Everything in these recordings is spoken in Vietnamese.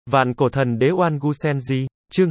Vạn cổ thần đế Oan Gu Senji, chương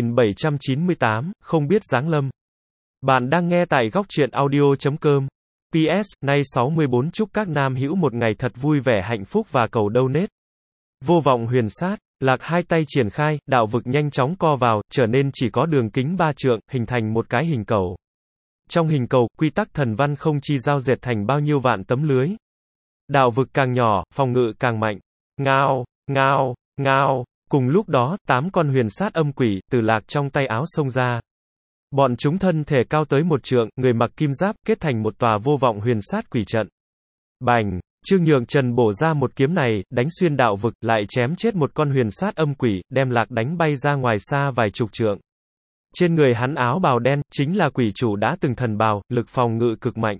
2798, không biết giáng lâm. Bạn đang nghe tại góc truyện audio.com. PS, nay 64 chúc các nam hữu một ngày thật vui vẻ hạnh phúc và cầu donate. Vô vọng huyền sát, Lạc hai tay triển khai, đạo vực nhanh chóng co vào, trở nên chỉ có đường kính 3 trượng, hình thành một cái hình cầu. Trong hình cầu, quy tắc thần văn không chi giao dệt thành bao nhiêu vạn tấm lưới. Đạo vực càng nhỏ, phòng ngự càng mạnh. Ngao, ngao, ngao. Cùng lúc đó, 8 con huyền sát âm quỷ, từ Lạc trong tay áo xông ra. Bọn chúng thân thể cao tới 1 trượng, người mặc kim giáp, kết thành một tòa vô vọng huyền sát quỷ trận. Bành! Trương Nhượng Trần bổ ra một kiếm này, đánh xuyên đạo vực, lại chém chết một con huyền sát âm quỷ, đem Lạc đánh bay ra ngoài xa vài chục trượng. Trên người hắn áo bào đen, chính là quỷ chủ đã từng thần bào, lực phòng ngự cực mạnh.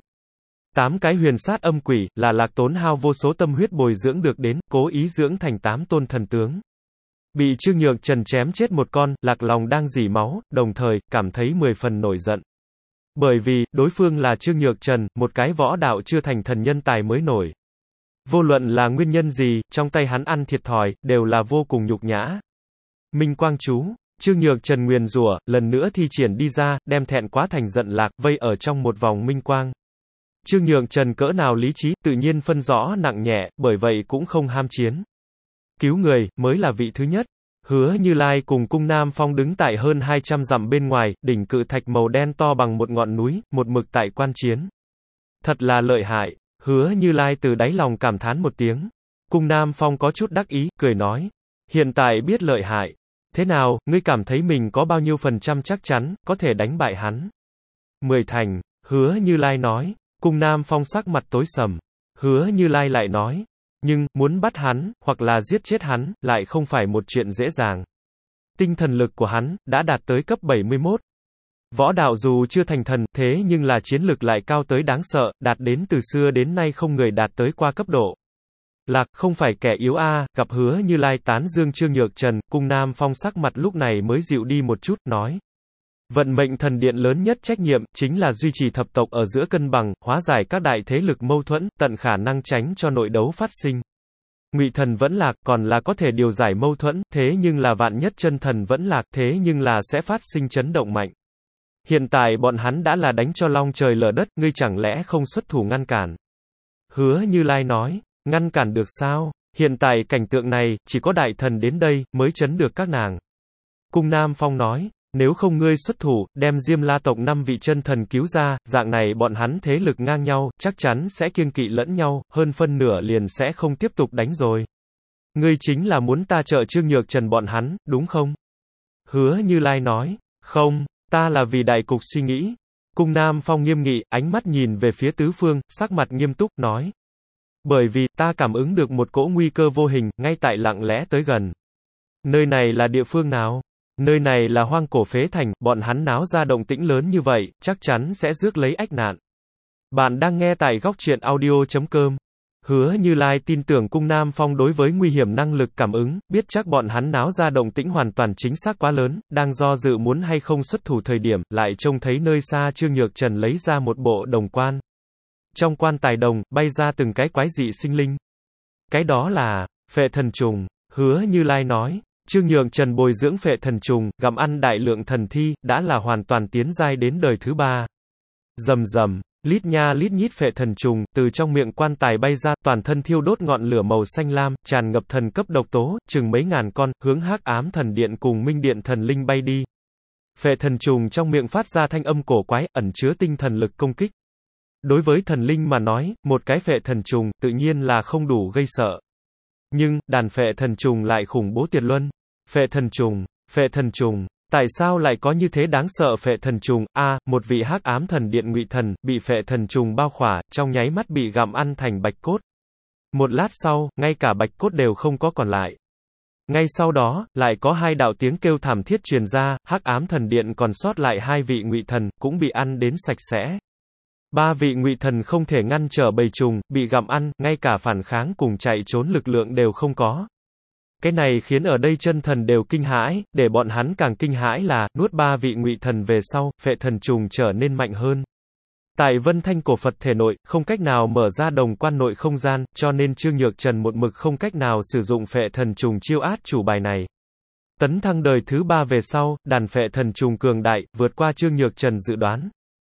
8 cái huyền sát âm quỷ, là Lạc tốn hao vô số tâm huyết bồi dưỡng được đến, cố ý dưỡng thành 8 tôn thần tướng. Bị Trương Nhượng Trần chém chết một con, Lạc lòng đang rỉ máu, đồng thời, cảm thấy 10 phần nổi giận. Bởi vì, đối phương là Trương Nhượng Trần, một cái võ đạo chưa thành thần nhân tài mới nổi. Vô luận là nguyên nhân gì, trong tay hắn ăn thiệt thòi, đều là vô cùng nhục nhã. Minh quang chú, Trương Nhượng Trần nguyền rủa, lần nữa thi triển đi ra, đem thẹn quá thành giận Lạc, vây ở trong một vòng minh quang. Trương Nhượng Trần cỡ nào lý trí, tự nhiên phân rõ nặng nhẹ, bởi vậy cũng không ham chiến. Cứu người, mới là vị thứ nhất. Hứa Như Lai cùng Cung Nam Phong đứng tại hơn 200 dặm bên ngoài, đỉnh cự thạch màu đen to bằng một ngọn núi, một mực tại quan chiến. Thật là lợi hại. Hứa Như Lai từ đáy lòng cảm thán một tiếng. Cung Nam Phong có chút đắc ý, cười nói. Hiện tại biết lợi hại. Thế nào, ngươi cảm thấy mình có bao nhiêu phần trăm chắc chắn, có thể đánh bại hắn? 10 thành, Hứa Như Lai nói. Cung Nam Phong sắc mặt tối sầm. Hứa Như Lai lại nói. Nhưng, muốn bắt hắn, hoặc là giết chết hắn, lại không phải một chuyện dễ dàng. Tinh thần lực của hắn, đã đạt tới cấp 71. Võ đạo dù chưa thành thần, thế nhưng là chiến lực lại cao tới đáng sợ, đạt đến từ xưa đến nay không người đạt tới qua cấp độ. Lạc, không phải kẻ yếu a. Gặp Hứa Như Lai tán dương Trương Nhượng Trần, Cung Nam Phong sắc mặt lúc này mới dịu đi một chút, nói. Vận mệnh thần điện lớn nhất trách nhiệm, chính là duy trì thập tộc ở giữa cân bằng, hóa giải các đại thế lực mâu thuẫn, tận khả năng tránh cho nội đấu phát sinh. Ngụy thần vẫn lạc, còn là có thể điều giải mâu thuẫn, thế nhưng là vạn nhất chân thần vẫn lạc, thế nhưng là sẽ phát sinh chấn động mạnh. Hiện tại bọn hắn đã là đánh cho long trời lở đất, ngươi chẳng lẽ không xuất thủ ngăn cản? Hứa Như Lai nói, ngăn cản được sao? Hiện tại cảnh tượng này, chỉ có đại thần đến đây, mới chấn được các nàng. Cung Nam Phong nói, nếu không ngươi xuất thủ, đem Diêm La tộc 5 vị chân thần cứu ra, dạng này bọn hắn thế lực ngang nhau, chắc chắn sẽ kiêng kỵ lẫn nhau, hơn phân nửa liền sẽ không tiếp tục đánh rồi. Ngươi chính là muốn ta trợ Trương Nhượng Trần bọn hắn, đúng không? Hứa Như Lai nói, không, ta là vì đại cục suy nghĩ. Cung Nam Phong nghiêm nghị, ánh mắt nhìn về phía tứ phương, sắc mặt nghiêm túc, nói. Bởi vì, ta cảm ứng được một cỗ nguy cơ vô hình, ngay tại lặng lẽ tới gần. Nơi này là địa phương nào? Nơi này là hoang cổ phế thành, bọn hắn náo ra động tĩnh lớn như vậy, chắc chắn sẽ rước lấy ách nạn. Bạn đang nghe tại góc truyện audio.com. Hứa Như Lai tin tưởng Cung Nam Phong đối với nguy hiểm năng lực cảm ứng, biết chắc bọn hắn náo ra động tĩnh hoàn toàn chính xác quá lớn, đang do dự muốn hay không xuất thủ thời điểm, lại trông thấy nơi xa Trương Nhượng Trần lấy ra một bộ đồng quan. Trong quan tài đồng, bay ra từng cái quái dị sinh linh. Cái đó là, phệ thần trùng. Hứa Như Lai nói. Trương Nhượng Trần bồi dưỡng phệ thần trùng, gặm ăn đại lượng thần thi, đã là hoàn toàn tiến giai đến đời thứ 3. Rầm rầm, lít nha lít nhít phệ thần trùng, từ trong miệng quan tài bay ra, toàn thân thiêu đốt ngọn lửa màu xanh lam, tràn ngập thần cấp độc tố, chừng mấy ngàn con, hướng Hắc Ám Thần Điện cùng Minh Điện Thần Linh bay đi. Phệ thần trùng trong miệng phát ra thanh âm cổ quái, ẩn chứa tinh thần lực công kích. Đối với thần linh mà nói, một cái phệ thần trùng, tự nhiên là không đủ gây sợ. Nhưng, đàn phệ thần trùng lại khủng bố tuyệt luân. Phệ thần trùng, tại sao lại có như thế đáng sợ phệ thần trùng? Một vị Hắc Ám Thần Điện Ngụy thần, bị phệ thần trùng bao khỏa, trong nháy mắt bị gặm ăn thành bạch cốt. Một lát sau, ngay cả bạch cốt đều không có còn lại. Ngay sau đó, lại có 2 đạo tiếng kêu thảm thiết truyền ra, Hắc Ám Thần Điện còn sót lại 2 vị Ngụy thần, cũng bị ăn đến sạch sẽ. 3 vị Ngụy thần không thể ngăn trở bầy trùng, bị gặm ăn, ngay cả phản kháng cùng chạy trốn lực lượng đều không có. Cái này khiến ở đây chân thần đều kinh hãi, để bọn hắn càng kinh hãi là, nuốt 3 vị Ngụy thần về sau, phệ thần trùng trở nên mạnh hơn. Tại Vân Thanh cổ Phật thể nội, không cách nào mở ra đồng quan nội không gian, cho nên Trương Nhược Trần một mực không cách nào sử dụng phệ thần trùng chiêu át chủ bài này. Tấn thăng đời thứ 3 về sau, đàn phệ thần trùng cường đại, vượt qua Trương Nhược Trần dự đoán.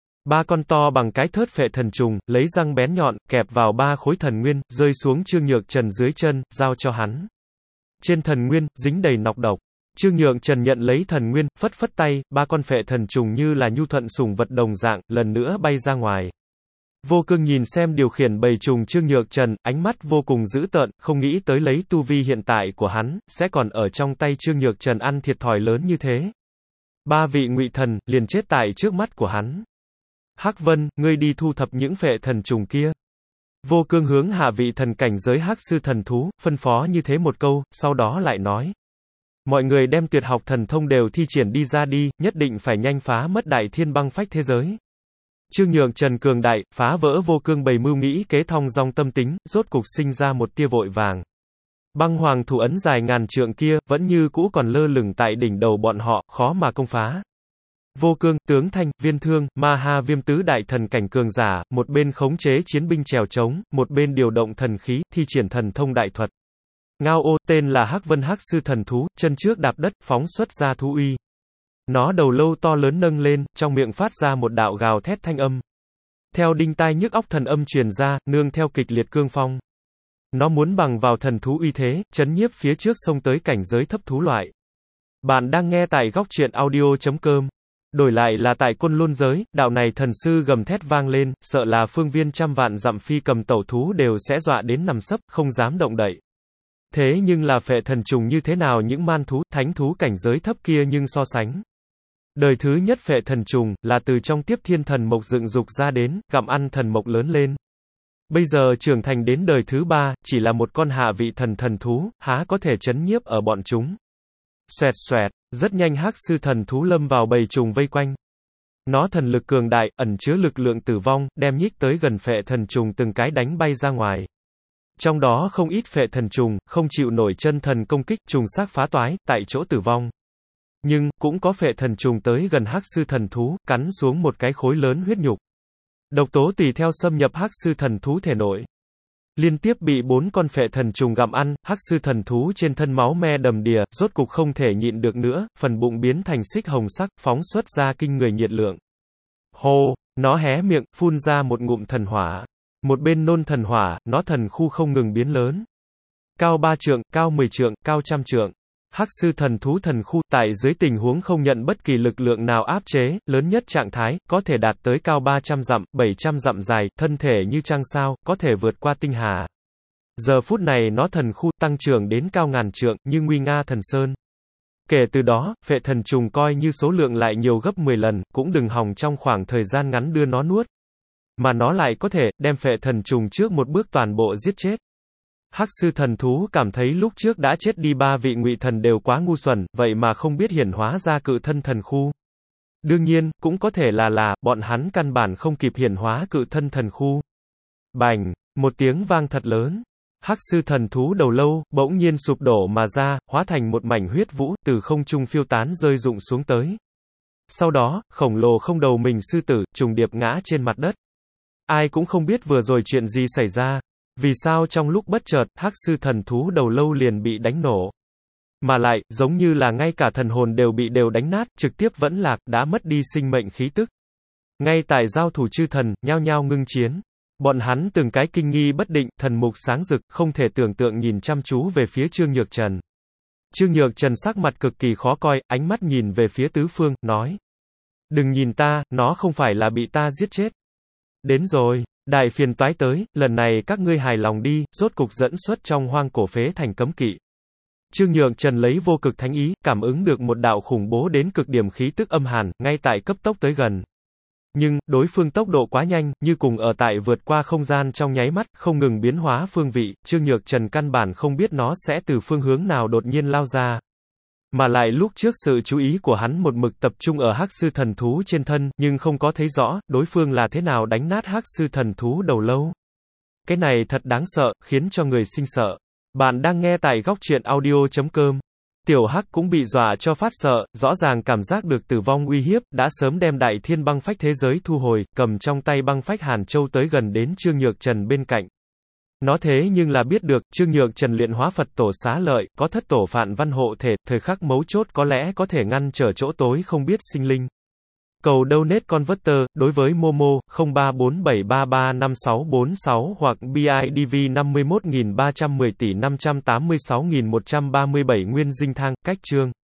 3 con to bằng cái thớt phệ thần trùng, lấy răng bén nhọn, kẹp vào 3 khối thần nguyên, rơi xuống Trương Nhược Trần dưới chân, giao cho hắn. Trên thần nguyên, dính đầy nọc độc. Trương Nhược Trần nhận lấy thần nguyên, phất phất tay, 3 con phệ thần trùng như là nhu thuận sủng vật đồng dạng, lần nữa bay ra ngoài. Vô Cương nhìn xem điều khiển bầy trùng Trương Nhược Trần, ánh mắt vô cùng dữ tợn, không nghĩ tới lấy tu vi hiện tại của hắn, sẽ còn ở trong tay Trương Nhược Trần ăn thiệt thòi lớn như thế. 3 vị ngụy thần, liền chết tại trước mắt của hắn. Hắc Vân, ngươi đi thu thập những phệ thần trùng kia. Vô Cương hướng hạ vị thần cảnh giới Hắc sư thần thú, phân phó như thế một câu, sau đó lại nói. Mọi người đem tuyệt học thần thông đều thi triển đi ra đi, nhất định phải nhanh phá mất Đại Thiên băng phách thế giới. Trương Nhược Trần cường đại, phá vỡ Vô Cương bày mưu nghĩ kế thong dong tâm tính, rốt cục sinh ra một tia vội vàng. Băng hoàng thủ ấn dài ngàn trượng kia, vẫn như cũ còn lơ lửng tại đỉnh đầu bọn họ, khó mà công phá. Vô Cương, Tướng Thanh, Viên Thương, Ma Ha Viêm tứ đại thần cảnh cường giả, một bên khống chế chiến binh trèo trống, một bên điều động thần khí, thi triển thần thông đại thuật. Ngao ô, tên là Hắc Vân Hắc sư thần thú, chân trước đạp đất, phóng xuất ra thú uy. Nó đầu lâu to lớn nâng lên, trong miệng phát ra một đạo gào thét thanh âm. Theo đinh tai nhức óc thần âm truyền ra, nương theo kịch liệt cương phong. Nó muốn bằng vào thần thú uy thế, chấn nhiếp phía trước xông tới cảnh giới thấp thú loại. Bạn đang nghe tại góc truyện audio.com. Đổi lại là tại Côn Lôn giới, đạo này thần sư gầm thét vang lên, sợ là phương viên trăm vạn dặm phi cầm tẩu thú đều sẽ dọa đến nằm sấp, không dám động đậy. Thế nhưng là phệ thần trùng như thế nào những man thú, thánh thú cảnh giới thấp kia nhưng so sánh. Đời thứ nhất phệ thần trùng, là từ trong tiếp thiên thần mộc dựng dục ra đến, gặm ăn thần mộc lớn lên. Bây giờ trưởng thành đến đời thứ 3, chỉ là một con hạ vị thần thú, há có thể chấn nhiếp ở bọn chúng. Xoẹt xoẹt, rất nhanh Hắc sư thần thú lâm vào bầy trùng vây quanh. Nó thần lực cường đại, ẩn chứa lực lượng tử vong, đem nhích tới gần phệ thần trùng từng cái đánh bay ra ngoài. Trong đó không ít phệ thần trùng, không chịu nổi chân thần công kích, trùng xác phá toái, tại chỗ tử vong. Nhưng, cũng có phệ thần trùng tới gần Hắc sư thần thú, cắn xuống một cái khối lớn huyết nhục. Độc tố tùy theo xâm nhập Hắc sư thần thú thể nội. Liên tiếp bị 4 con phệ thần trùng gặm ăn, Hắc sư thần thú trên thân máu me đầm đìa, rốt cục không thể nhịn được nữa, phần bụng biến thành xích hồng sắc, phóng xuất ra kinh người nhiệt lượng. Hô, nó hé miệng, phun ra một ngụm thần hỏa. Một bên nôn thần hỏa, nó thần khu không ngừng biến lớn. Cao 3 trượng, cao 10 trượng, cao 100 trượng. Hắc sư thần thú thần khu, tại dưới tình huống không nhận bất kỳ lực lượng nào áp chế, lớn nhất trạng thái, có thể đạt tới cao 300 dặm, 700 dặm dài, thân thể như trăng sao, có thể vượt qua tinh hà. Giờ phút này nó thần khu, tăng trưởng đến cao ngàn trượng, như nguy nga thần sơn. Kể từ đó, phệ thần trùng coi như số lượng lại nhiều gấp 10 lần, cũng đừng hòng trong khoảng thời gian ngắn đưa nó nuốt. Mà nó lại có thể, đem phệ thần trùng trước một bước toàn bộ giết chết. Hắc sư thần thú cảm thấy lúc trước đã chết đi 3 vị ngụy thần đều quá ngu xuẩn, vậy mà không biết hiển hóa ra cự thân thần khu. Đương nhiên, cũng có thể là, bọn hắn căn bản không kịp hiển hóa cự thân thần khu. Bành, một tiếng vang thật lớn. Hắc sư thần thú đầu lâu, bỗng nhiên sụp đổ mà ra, hóa thành một mảnh huyết vũ, từ không trung phiêu tán rơi rụng xuống tới. Sau đó, khổng lồ không đầu mình sư tử, trùng điệp ngã trên mặt đất. Ai cũng không biết vừa rồi chuyện gì xảy ra. Vì sao trong lúc bất chợt, Hắc sư thần thú đầu lâu liền bị đánh nổ. Mà lại, giống như là ngay cả thần hồn đều đánh nát, trực tiếp vẫn lạc, đã mất đi sinh mệnh khí tức. Ngay tại giao thủ chư thần, nhao nhao ngưng chiến. Bọn hắn từng cái kinh nghi bất định, thần mục sáng rực, không thể tưởng tượng nhìn chăm chú về phía Trương Nhược Trần. Trương Nhược Trần sắc mặt cực kỳ khó coi, ánh mắt nhìn về phía tứ phương, nói. Đừng nhìn ta, nó không phải là bị ta giết chết. Đến rồi. Đại phiền toái tới, lần này các ngươi hài lòng đi, rốt cục dẫn xuất trong hoang cổ phế thành cấm kỵ. Trương Nhược Trần lấy vô cực thánh ý, cảm ứng được một đạo khủng bố đến cực điểm khí tức âm hàn, ngay tại cấp tốc tới gần. Nhưng, đối phương tốc độ quá nhanh, như cùng ở tại vượt qua không gian trong nháy mắt, không ngừng biến hóa phương vị, Trương Nhược Trần căn bản không biết nó sẽ từ phương hướng nào đột nhiên lao ra. Mà lại lúc trước sự chú ý của hắn một mực tập trung ở Hắc sư thần thú trên thân, nhưng không có thấy rõ, đối phương là thế nào đánh nát Hắc sư thần thú đầu lâu. Cái này thật đáng sợ, khiến cho người sinh sợ. Bạn đang nghe tại góc truyện audio.com. Tiểu Hắc cũng bị dọa cho phát sợ, rõ ràng cảm giác được tử vong uy hiếp, đã sớm đem Đại Thiên băng phách thế giới thu hồi, cầm trong tay băng phách Hàn Châu tới gần đến Trương Nhược Trần bên cạnh. Nó thế nhưng là biết được, Trương Nhược Trần luyện hóa Phật tổ xá lợi, có thất tổ Phạn Văn hộ thể, thời khắc mấu chốt có lẽ có thể ngăn trở chỗ tối không biết sinh linh. Cầu donate converter, đối với Momo, 0347335646 hoặc BIDV 51.310 tỷ 586.137 nguyên dinh thang, cách chương.